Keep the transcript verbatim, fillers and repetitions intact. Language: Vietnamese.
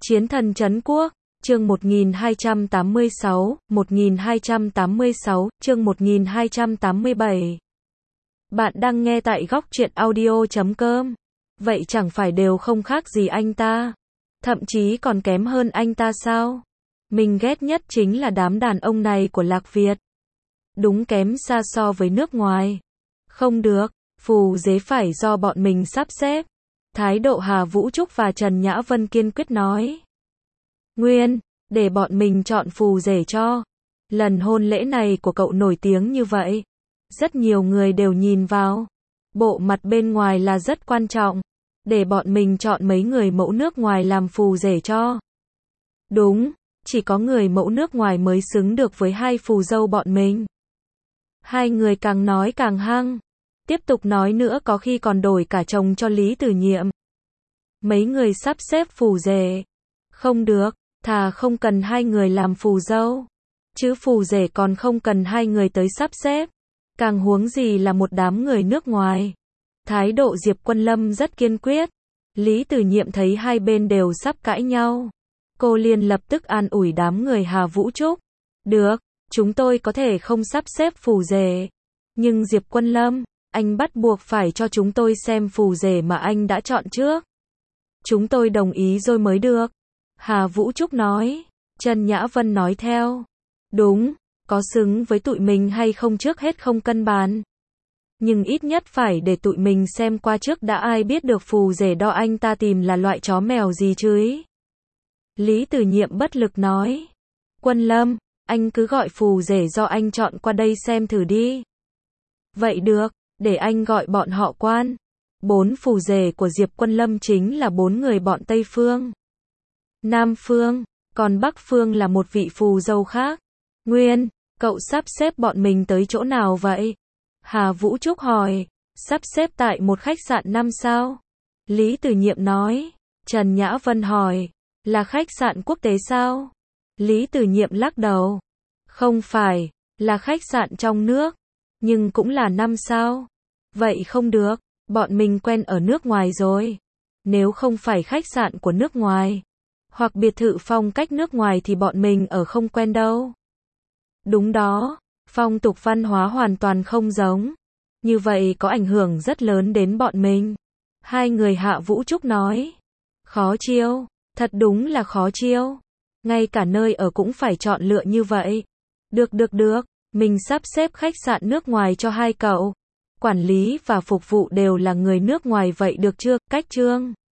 Chiến thần trấn quốc, chương một nghìn hai trăm tám mươi sáu, một nghìn hai trăm tám mươi sáu, chương một nghìn hai trăm tám mươi bảy. Bạn đang nghe tại góc truyện audio chấm com. Vậy chẳng phải đều không khác gì anh ta? Thậm chí còn kém hơn anh ta sao? Mình ghét nhất chính là đám đàn ông này của Lạc Việt. Đúng kém xa so với nước ngoài. Không được, phù dế phải do bọn mình sắp xếp. Thái độ Hà Vũ Trúc và Trần Nhã Vân kiên quyết nói. Nguyên, để bọn mình chọn phù rể cho. Lần hôn lễ này của cậu nổi tiếng như vậy. Rất nhiều người đều nhìn vào. Bộ mặt bên ngoài là rất quan trọng. Để bọn mình chọn mấy người mẫu nước ngoài làm phù rể cho. Đúng, chỉ có người mẫu nước ngoài mới xứng được với hai phù dâu bọn mình. Hai người càng nói càng hăng. Tiếp tục nói nữa có khi còn đổi cả chồng cho Lý Tử Nhiệm. Mấy người sắp xếp phù rể. Không được, thà không cần hai người làm phù dâu. Chứ phù rể còn không cần hai người tới sắp xếp. Càng huống gì là một đám người nước ngoài. Thái độ Diệp Quân Lâm rất kiên quyết. Lý Tử Nhiệm thấy hai bên đều sắp cãi nhau. Cô liền lập tức an ủi đám người Hà Vũ Trúc. Được, chúng tôi có thể không sắp xếp phù rể. Nhưng Diệp Quân Lâm, anh bắt buộc phải cho chúng tôi xem phù rể mà anh đã chọn trước. Chúng tôi đồng ý rồi mới được. Hà Vũ Trúc nói. Trần Nhã Vân nói theo. Đúng, có xứng với tụi mình hay không trước hết không cân bàn. Nhưng ít nhất phải để tụi mình xem qua trước đã, ai biết được phù rể đo anh ta tìm là loại chó mèo gì chứ ý. Lý Tử Nhiệm bất lực nói. Quân Lâm, anh cứ gọi phù rể do anh chọn qua đây xem thử đi. Vậy được, để anh gọi bọn họ quan. Bốn phù rể của Diệp Quân Lâm chính là bốn người bọn Tây Phương, Nam Phương, còn Bắc Phương là một vị phù dâu khác. Nguyên, cậu sắp xếp bọn mình tới chỗ nào vậy? Hà Vũ Trúc hỏi. Sắp xếp tại một khách sạn năm sao? Lý Tử Nhiệm nói. Trần Nhã Vân hỏi. Là khách sạn quốc tế sao? Lý Tử Nhiệm lắc đầu. Không phải, là khách sạn trong nước. Nhưng cũng là năm sao. Vậy không được, bọn mình quen ở nước ngoài rồi. Nếu không phải khách sạn của nước ngoài, hoặc biệt thự phong cách nước ngoài thì bọn mình ở không quen đâu. Đúng đó, phong tục văn hóa hoàn toàn không giống. Như vậy có ảnh hưởng rất lớn đến bọn mình. Hai người Hạ Vũ Trúc nói. Khó chiêu, thật đúng là khó chiêu. Ngay cả nơi ở cũng phải chọn lựa như vậy. Được được được, mình sắp xếp khách sạn nước ngoài cho hai cậu. Quản lý và phục vụ đều là người nước ngoài vậy được chưa? Cách trương.